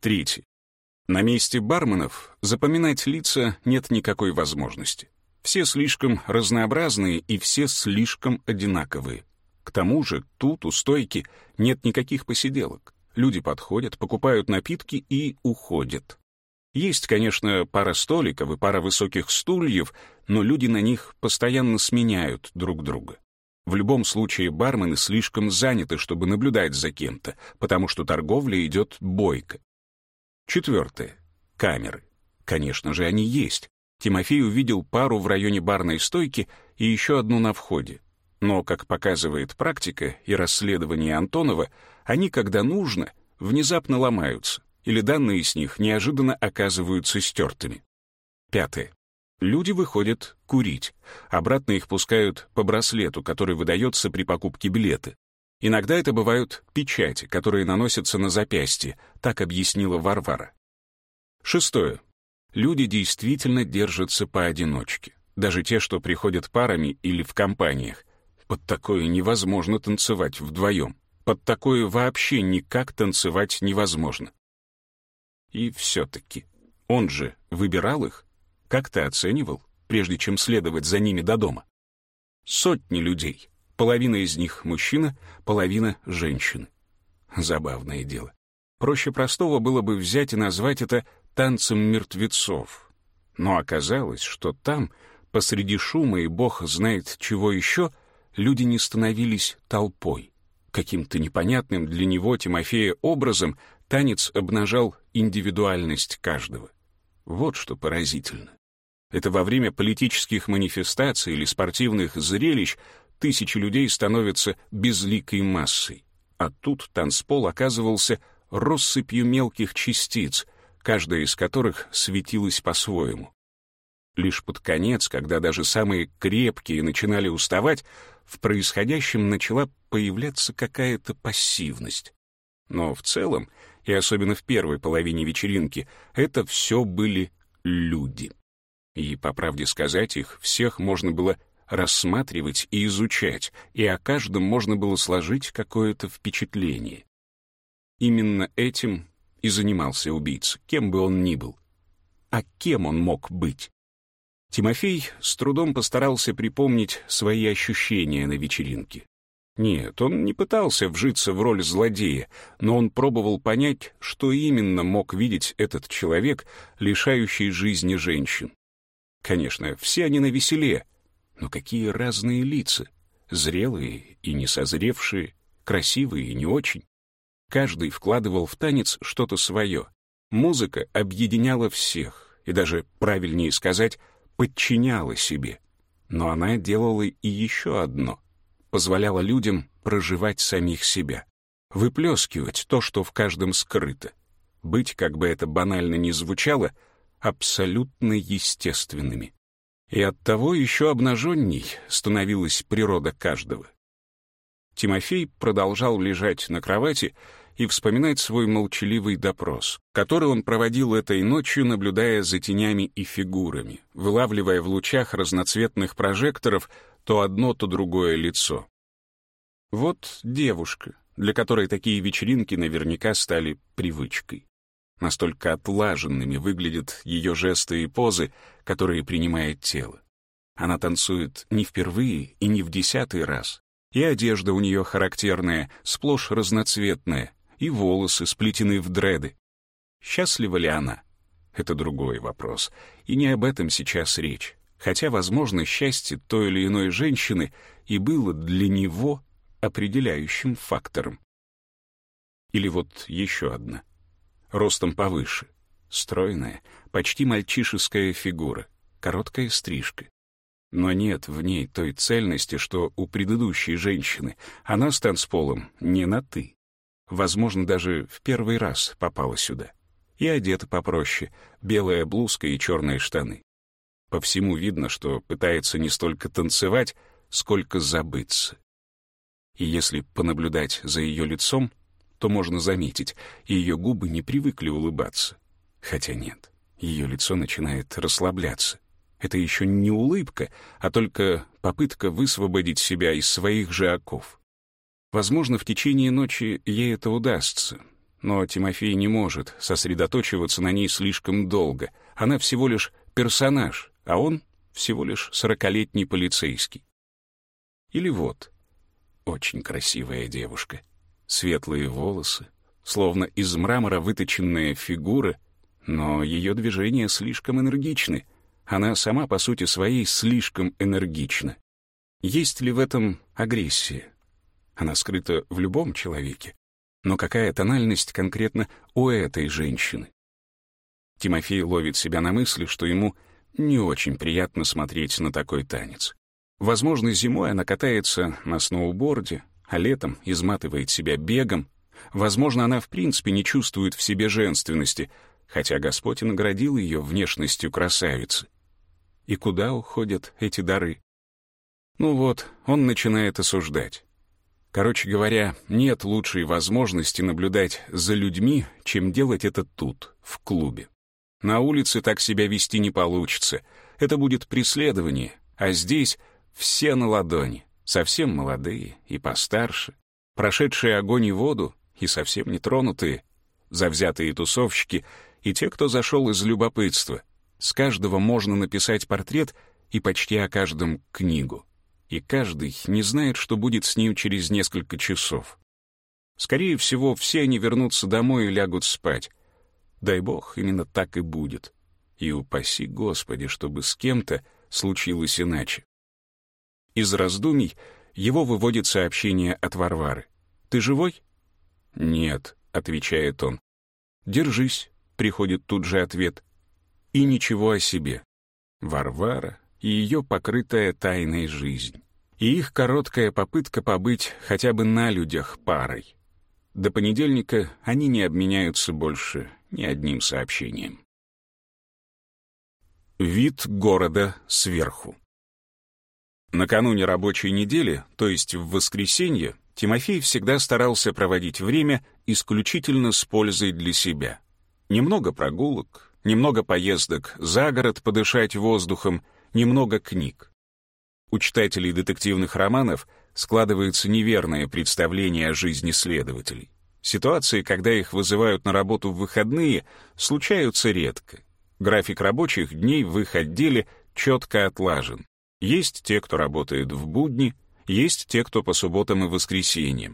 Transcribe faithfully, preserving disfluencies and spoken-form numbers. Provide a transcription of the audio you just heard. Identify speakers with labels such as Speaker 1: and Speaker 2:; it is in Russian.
Speaker 1: Третье. На месте барменов запоминать лица нет никакой возможности. Все слишком разнообразные и все слишком одинаковые. К тому же тут у стойки нет никаких посиделок. Люди подходят, покупают напитки и уходят. Есть, конечно, пара столиков и пара высоких стульев, но люди на них постоянно сменяют друг друга. В любом случае бармены слишком заняты, чтобы наблюдать за кем-то, потому что торговля идет бойко. Четвертое. Камеры. Конечно же, они есть. Тимофей увидел пару в районе барной стойки и еще одну на входе. Но, как показывает практика и расследование Антонова, они, когда нужно, внезапно ломаются, или данные с них неожиданно оказываются стертыми. Пятое. Люди выходят курить. Обратно их пускают по браслету, который выдается при покупке билета. Иногда это бывают печати, которые наносятся на запястье, так объяснила Варвара. Шестое. Люди действительно держатся поодиночке. Даже те, что приходят парами или в компаниях. Под такое невозможно танцевать вдвоем. Под такое вообще никак танцевать невозможно. И все-таки он же выбирал их, как-то оценивал, прежде чем следовать за ними до дома. Сотни людей. Половина из них мужчина, половина женщины. Забавное дело. Проще простого было бы взять и назвать это танцем мертвецов. Но оказалось, что там, посреди шума и бог знает чего еще, люди не становились толпой. Каким-то непонятным для него, Тимофея, образом танец обнажал индивидуальность каждого. Вот что поразительно. Это во время политических манифестаций или спортивных зрелищ тысячи людей становятся безликой массой. А тут танцпол оказывался россыпью мелких частиц, каждая из которых светилась по-своему. Лишь под конец, когда даже самые крепкие начинали уставать, в происходящем начала появляться какая-то пассивность. Но в целом, и особенно в первой половине вечеринки, это все были люди. И, по правде сказать, их всех можно было рассматривать и изучать, и о каждом можно было сложить какое-то впечатление. Именно этим и занимался убийца, кем бы он ни был. А кем он мог быть? Тимофей с трудом постарался припомнить свои ощущения на вечеринке. Нет, он не пытался вжиться в роль злодея, но он пробовал понять, что именно мог видеть этот человек, лишающий жизни женщин. Конечно, все они навеселе, но какие разные лица, зрелые и несозревшие, красивые и не очень. Каждый вкладывал в танец что-то свое. Музыка объединяла всех, и даже, правильнее сказать, подчиняла себе. Но она делала и еще одно — позволяла людям проживать самих себя, выплескивать то, что в каждом скрыто, быть, как бы это банально ни звучало, абсолютно естественными. И оттого еще обнаженней становилась природа каждого. Тимофей продолжал лежать на кровати и вспоминать свой молчаливый допрос, который он проводил этой ночью, наблюдая за тенями и фигурами, вылавливая в лучах разноцветных прожекторов то одно, то другое лицо. Вот девушка, для которой такие вечеринки наверняка стали привычкой. Настолько отлаженными выглядят ее жесты и позы, которые принимает тело. Она танцует не впервые и не в десятый раз. И одежда у нее характерная, сплошь разноцветная, и волосы сплетены в дреды. Счастлива ли она? Это другой вопрос. И не об этом сейчас речь. Хотя, возможно, счастье той или иной женщины и было для него определяющим фактором. Или вот еще одна. Ростом повыше, стройная, почти мальчишеская фигура, короткая стрижка. Но нет в ней той цельности, что у предыдущей женщины. Она с танцполом не на «ты». Возможно, даже в первый раз попала сюда. И одета попроще, белая блузка и черные штаны. По всему видно, что пытается не столько танцевать, сколько забыться. И если понаблюдать за ее лицом, то можно заметить, ее губы не привыкли улыбаться. Хотя нет, ее лицо начинает расслабляться. Это еще не улыбка, а только попытка высвободить себя из своих же оков. Возможно, в течение ночи ей это удастся, Но Тимофей не может сосредоточиваться на ней слишком долго. Она всего лишь персонаж, а он всего лишь сорокалетний полицейский. Или вот, очень красивая девушка. Светлые волосы, словно из мрамора выточенная фигура, но ее движения слишком энергичны. Она сама, по сути своей, слишком энергична. Есть ли в этом агрессия? Она скрыта в любом человеке. Но какая тональность конкретно у этой женщины? Тимофей ловит себя на мысли, что ему не очень приятно смотреть на такой танец. Возможно, зимой она катается на сноуборде, а летом изматывает себя бегом. Возможно, она в принципе не чувствует в себе женственности, хотя Господь и наградил ее внешностью красавицы. И куда уходят эти дары? Ну вот, он начинает осуждать. Короче говоря, нет лучшей возможности наблюдать за людьми, чем делать это тут, в клубе. На улице так себя вести не получится. Это будет преследование, а здесь все на ладони, совсем молодые и постарше, прошедшие огонь и воду и совсем не тронутые, завзятые тусовщики и те, кто зашел из любопытства. С каждого можно написать портрет и почти о каждом книгу. И каждый не знает, что будет с ним через несколько часов. Скорее всего, все они вернутся домой и лягут спать. Дай бог, именно так и будет. И упаси Господи, чтобы с кем-то случилось иначе. Из раздумий его выводит сообщение от Варвары. «Ты живой?» «Нет», — отвечает он. «Держись», — приходит тут же ответ. И ничего о себе. Варвара и ее покрытая тайной жизнь. И их короткая попытка побыть хотя бы на людях парой. До понедельника они не обменяются больше ни одним сообщением. Вид города сверху. Накануне рабочей недели, то есть в воскресенье, Тимофей всегда старался проводить время исключительно с пользой для себя. Немного прогулок, немного поездок за город подышать воздухом, немного книг. У читателей детективных романов складывается неверное представление о жизни следователей. Ситуации, когда их вызывают на работу в выходные, случаются редко. График рабочих дней в их отделе четко отлажен. Есть те, кто работает в будни, есть те, кто по субботам и воскресеньям.